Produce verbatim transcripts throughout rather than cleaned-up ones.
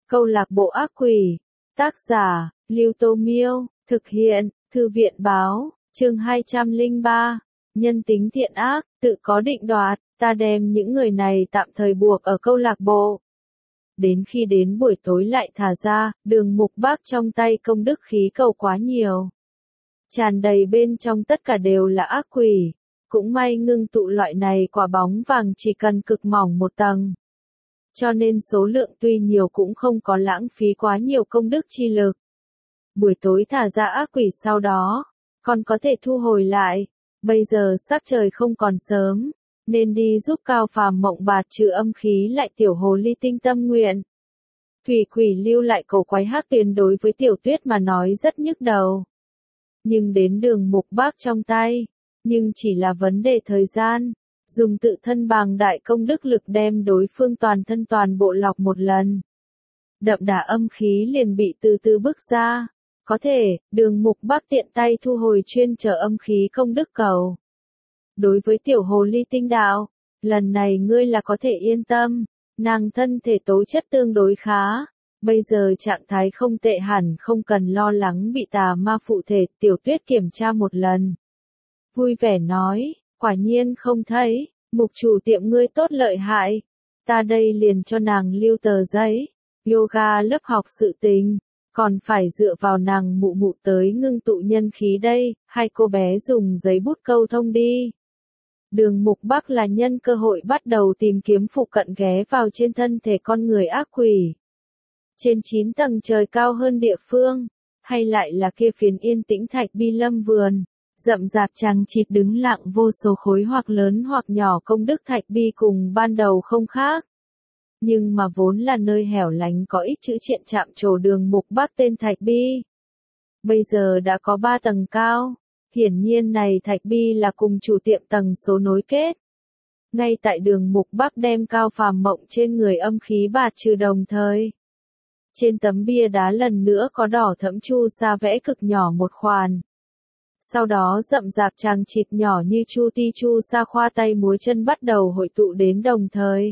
Câu lạc bộ ác quỷ. Tác giả, Lưu Tô Miêu. Thực hiện, Thư viện Báo. Chương hai trăm lẻ ba. Nhân tính thiện ác, tự có định đoạt. Ta đem những người này tạm thời buộc ở câu lạc bộ. Đến khi đến buổi tối lại thả ra, Đường Mục Bác trong tay công đức khí cầu quá nhiều. Tràn đầy bên trong tất cả đều là ác quỷ. Cũng may ngưng tụ loại này quả bóng vàng chỉ cần cực mỏng một tầng. Cho nên số lượng tuy nhiều cũng không có lãng phí quá nhiều công đức chi lực. Buổi tối thả ra ác quỷ sau đó, còn có thể thu hồi lại. Bây giờ sắc trời không còn sớm, nên đi giúp Cao Phàm Mộng Bạt trừ âm khí lại tiểu hồ ly tinh tâm nguyện. Thủy quỷ lưu lại cầu quái hắc tiền đối với Tiểu Tuyết mà nói rất nhức đầu. Nhưng đến Đường Mục Bác trong tay, nhưng chỉ là vấn đề thời gian, dùng tự thân bàng đại công đức lực đem đối phương toàn thân toàn bộ lọc một lần. Đậm đà âm khí liền bị từ từ bức ra. Có thể, Đường Mục Bác tiện tay thu hồi chuyên trở âm khí công đức cầu. Đối với tiểu hồ ly tinh đạo, lần này ngươi là có thể yên tâm, nàng thân thể tố chất tương đối khá. Bây giờ trạng thái không tệ hẳn không cần lo lắng bị tà ma phụ thể. Tiểu Tuyết kiểm tra một lần. Vui vẻ nói, quả nhiên không thấy, mục chủ tiệm ngươi tốt lợi hại. Ta đây liền cho nàng lưu tờ giấy, yoga lớp học sự tình, còn phải dựa vào nàng mụ mụ tới ngưng tụ nhân khí đây, hai cô bé dùng giấy bút câu thông đi. Đường Mục Bác là nhân cơ hội bắt đầu tìm kiếm phụ cận ghé vào trên thân thể con người ác quỷ. Trên chín tầng trời cao hơn địa phương, hay lại là kia phiến yên tĩnh thạch bi lâm vườn. Rậm rạp chằng chịt đứng lặng vô số khối hoặc lớn hoặc nhỏ công đức thạch bi cùng ban đầu không khác. Nhưng mà vốn là nơi hẻo lánh có ít chữ triện chạm trổ Đường Mục Bác tên thạch bi. Bây giờ đã có ba tầng cao, hiển nhiên này thạch bi là cùng chủ tiệm tầng số nối kết. Ngay tại Đường Mục Bác đem Cao Phàm Mộng trên người âm khí bạt trừ đồng thời. Trên tấm bia đá lần nữa có đỏ thẫm chu sa vẽ cực nhỏ một khoản. Sau đó rậm rạp chằng chịt nhỏ như chu ti chu sa khoa tay múa chân bắt đầu hội tụ đến đồng thời.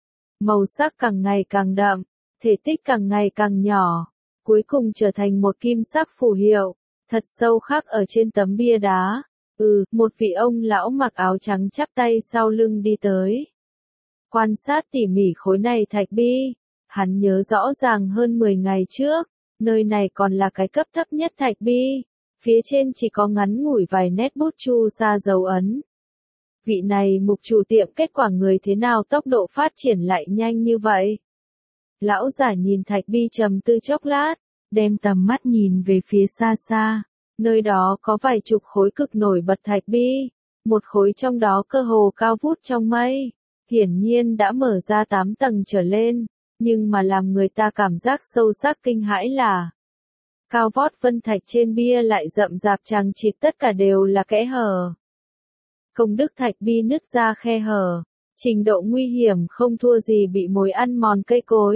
Màu sắc càng ngày càng đậm, thể tích càng ngày càng nhỏ, cuối cùng trở thành một kim sắc phù hiệu, thật sâu khắc ở trên tấm bia đá. Ừ, một vị ông lão mặc áo trắng chắp tay sau lưng đi tới. Quan sát tỉ mỉ khối này thạch bi, hắn nhớ rõ ràng hơn mười ngày trước, nơi này còn là cái cấp thấp nhất thạch bi. Phía trên chỉ có ngắn ngủi vài nét bút chu sa dấu ấn. Vị này mục chủ tiệm kết quả người thế nào tốc độ phát triển lại nhanh như vậy? Lão giả nhìn thạch bi trầm tư chốc lát, đem tầm mắt nhìn về phía xa xa. Nơi đó có vài chục khối cực nổi bật thạch bi. Một khối trong đó cơ hồ cao vút trong mây. Hiển nhiên đã mở ra tám tầng trở lên. Nhưng mà làm người ta cảm giác sâu sắc kinh hãi là cao vót vân thạch trên bia lại rậm rạp chằng chịt tất cả đều là kẽ hở. Công đức thạch bi nứt ra khe hở, trình độ nguy hiểm không thua gì bị mồi ăn mòn cây cối.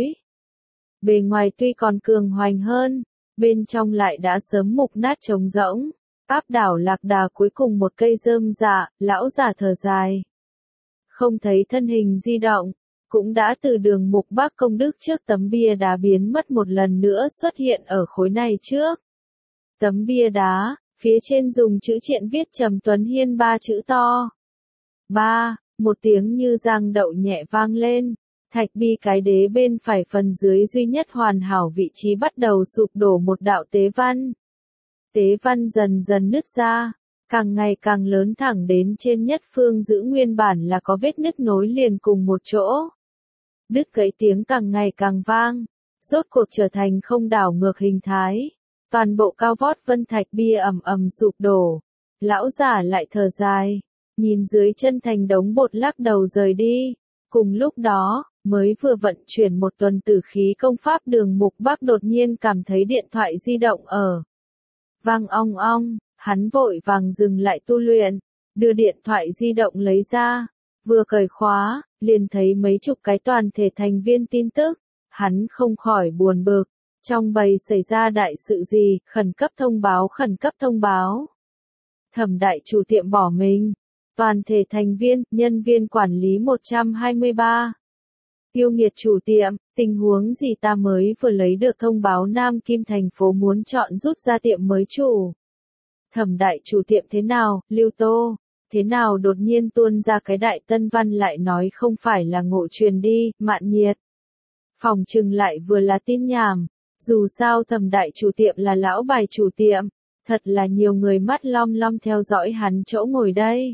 Bề ngoài tuy còn cường hoành hơn, bên trong lại đã sớm mục nát trống rỗng, áp đảo lạc đà cuối cùng một cây rơm dạ, lão giả thở dài. Không thấy thân hình di động, cũng đã từ Đường Mục Bác công đức trước tấm bia đá biến mất một lần nữa xuất hiện ở khối này trước. Tấm bia đá, phía trên dùng chữ triện viết Trầm Tuấn Hiên ba chữ to. Ba, một tiếng như giang đậu nhẹ vang lên, thạch bi cái đế bên phải phần dưới duy nhất hoàn hảo vị trí bắt đầu sụp đổ một đạo tế văn. Tế văn dần dần nứt ra, càng ngày càng lớn thẳng đến trên nhất phương giữ nguyên bản là có vết nứt nối liền cùng một chỗ. Đứt gãy tiếng càng ngày càng vang, rốt cuộc trở thành không đảo ngược hình thái. Toàn bộ cao vót vân thạch bia ầm ầm sụp đổ. Lão giả lại thở dài, nhìn dưới chân thành đống bột lắc đầu rời đi. Cùng lúc đó, mới vừa vận chuyển một tuần tử khí công pháp Đường Mục Bác đột nhiên cảm thấy điện thoại di động ở. Vang ong ong, hắn vội vàng dừng lại tu luyện, đưa điện thoại di động lấy ra, vừa cởi khóa, liền thấy mấy chục cái toàn thể thành viên tin tức, hắn không khỏi buồn bực. Trong bầy xảy ra đại sự gì, khẩn cấp thông báo khẩn cấp thông báo. Thẩm đại chủ tiệm bỏ mình. Toàn thể thành viên, nhân viên quản lý một trăm hai mươi ba. Yêu nghiệt chủ tiệm, tình huống gì ta mới vừa lấy được thông báo Nam Kim thành phố muốn chọn rút ra tiệm mới chủ. Thẩm đại chủ tiệm thế nào, Lưu Tô? Thế nào đột nhiên tuôn ra cái đại tân văn lại nói không phải là ngộ truyền đi, Mạn Nhiệt. Phòng trừng lại vừa là tin nhảm. Dù sao thẩm đại chủ tiệm là lão bài chủ tiệm. Thật là nhiều người mắt lom lom theo dõi hắn chỗ ngồi đây.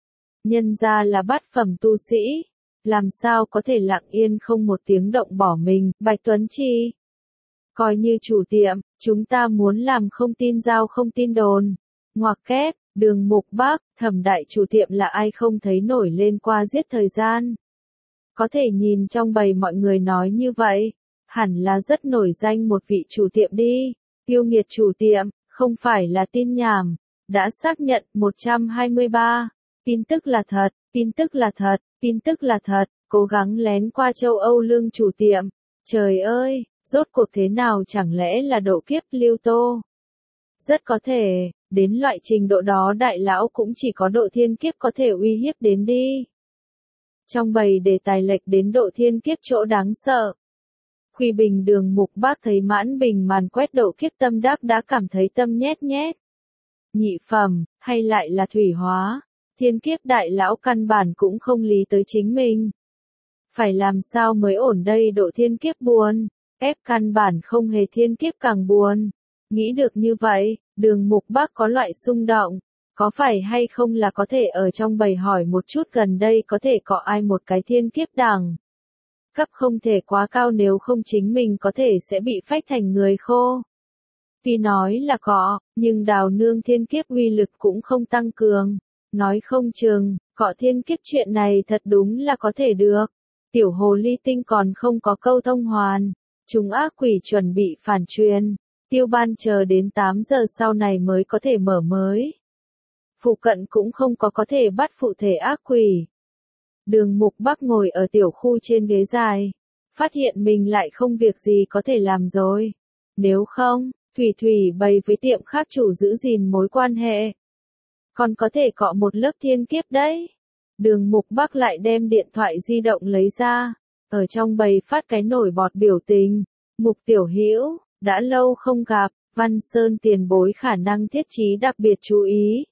Nhân ra là bát phẩm tu sĩ. Làm sao có thể lặng yên không một tiếng động bỏ mình, Bạch Tuấn Chi. Coi như chủ tiệm, chúng ta muốn làm không tin giao không tin đồn. Ngoặc kép, Đường Mục Bắc, thẩm đại chủ tiệm là ai không thấy nổi lên qua giết thời gian. Có thể nhìn trong bầy mọi người nói như vậy, hẳn là rất nổi danh một vị chủ tiệm đi. Yêu nghiệt chủ tiệm, không phải là tin nhảm, đã xác nhận một trăm hai mươi ba. Tin tức là thật, tin tức là thật, tin tức là thật, cố gắng lén qua châu Âu lương chủ tiệm. Trời ơi, rốt cuộc thế nào chẳng lẽ là độ kiếp Lưu Tô? Rất có thể, đến loại trình độ đó đại lão cũng chỉ có độ thiên kiếp có thể uy hiếp đến đi. Trong bầy đề tài lệch đến độ thiên kiếp chỗ đáng sợ. Khuy Bình Đường Mục Bác thấy mãn bình màn quét độ kiếp tâm đắc đã cảm thấy tâm nhét nhét. Nhị phẩm, hay lại là thủy hóa, thiên kiếp đại lão căn bản cũng không lý tới chính mình. Phải làm sao mới ổn đây độ thiên kiếp buồn, ép căn bản không hề thiên kiếp càng buồn. Nghĩ được như vậy, Đường Mục Bác có loại xung động, có phải hay không là có thể ở trong bầy hỏi một chút gần đây có thể có ai một cái thiên kiếp đẳng. Cấp không thể quá cao nếu không chính mình có thể sẽ bị phách thành người khô. Tuy nói là có, nhưng đào nương thiên kiếp uy lực cũng không tăng cường. Nói không chừng, cọ thiên kiếp chuyện này thật đúng là có thể được. Tiểu hồ ly tinh còn không có câu thông hoàn. Chúng ác quỷ chuẩn bị phản truyền. Tiêu ban chờ đến tám giờ sau này mới có thể mở mới. Phụ cận cũng không có có thể bắt phụ thể ác quỷ. Đường Mục Bắc ngồi ở tiểu khu trên ghế dài. Phát hiện mình lại không việc gì có thể làm rồi. Nếu không, Thủy Thủy bày với tiệm khác chủ giữ gìn mối quan hệ. Còn có thể cọ một lớp thiên kiếp đấy. Đường Mục Bắc lại đem điện thoại di động lấy ra. Ở trong bầy phát cái nổi bọt biểu tình. Mục Tiểu Hữu đã lâu không gặp, Văn Sơn tiền bối khả năng thiết trí đặc biệt chú ý.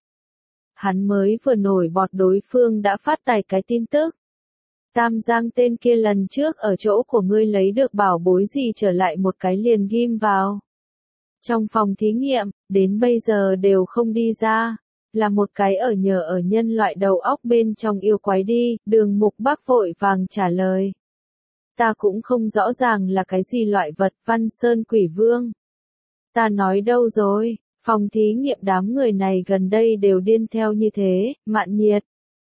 Hắn mới vừa nổi bọt đối phương đã phát tài cái tin tức. Tam Giang tên kia lần trước ở chỗ của ngươi lấy được bảo bối gì trở lại một cái liền ghim vào. Trong phòng thí nghiệm, đến bây giờ đều không đi ra. Là một cái ở nhờ ở nhân loại đầu óc bên trong yêu quái đi, Đường Mục Bắc vội vàng trả lời. Ta cũng không rõ ràng là cái gì loại vật Văn Sơn Quỷ Vương. Ta nói đâu rồi, phòng thí nghiệm đám người này gần đây đều điên theo như thế, Mạn Nhiệt.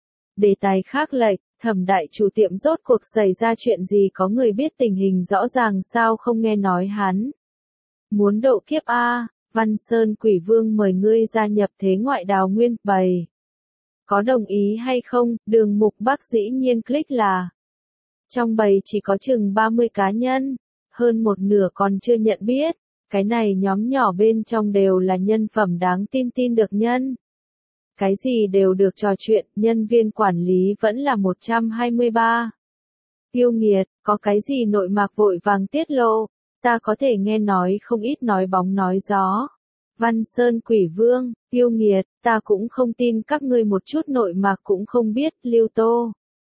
Đề tài khác lệch, thẩm đại chủ tiệm rốt cuộc xảy ra chuyện gì có người biết tình hình rõ ràng sao không nghe nói hắn. Muốn độ kiếp A, Văn Sơn Quỷ Vương mời ngươi gia nhập thế ngoại đào nguyên bầy. Có đồng ý hay không, Đường Mục Bắc dĩ nhiên click là. Trong bầy chỉ có chừng ba mươi cá nhân, hơn một nửa còn chưa nhận biết, cái này nhóm nhỏ bên trong đều là nhân phẩm đáng tin tin được nhân. Cái gì đều được trò chuyện, nhân viên quản lý vẫn là một trăm hai mươi ba. Yêu nghiệt, có cái gì nội mạc vội vàng tiết lộ, ta có thể nghe nói không ít nói bóng nói gió. Văn Sơn Quỷ Vương, yêu nghiệt, ta cũng không tin các ngươi một chút nội mạc cũng không biết, Lưu Tô.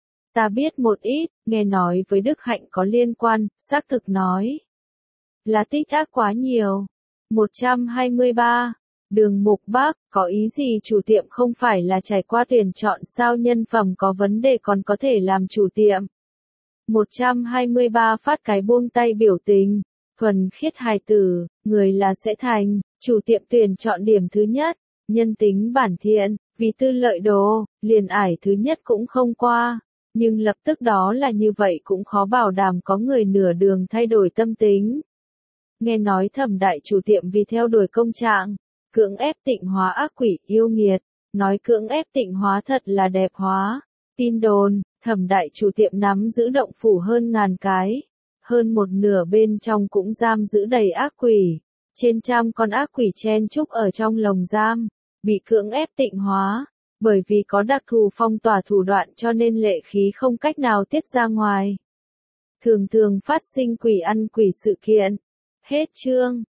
Ta biết một ít, nghe nói với Đức Hạnh có liên quan, xác thực nói. Là tích ác quá nhiều. một trăm hai mươi ba. Đường Mục Bắc, có ý gì chủ tiệm không phải là trải qua tuyển chọn sao nhân phẩm có vấn đề còn có thể làm chủ tiệm. một trăm hai mươi ba phát cái buông tay biểu tình. Thuần khiết hài tử, người là sẽ thành, chủ tiệm tuyển chọn điểm thứ nhất. Nhân tính bản thiện, vì tư lợi đồ, liền ải thứ nhất cũng không qua. Nhưng lập tức đó là như vậy cũng khó bảo đảm có người nửa đường thay đổi tâm tính. Nghe nói thẩm đại chủ tiệm vì theo đuổi công trạng, cưỡng ép tịnh hóa ác quỷ yêu nghiệt, nói cưỡng ép tịnh hóa thật là đẹp hóa. Tin đồn, thẩm đại chủ tiệm nắm giữ động phủ hơn ngàn cái, hơn một nửa bên trong cũng giam giữ đầy ác quỷ, trên trăm con ác quỷ chen chúc ở trong lồng giam, bị cưỡng ép tịnh hóa. Bởi vì có đặc thù phong tỏa thủ đoạn cho nên lệ khí không cách nào tiết ra ngoài. thường thường phát sinh quỷ ăn quỷ sự kiện. Hết chương.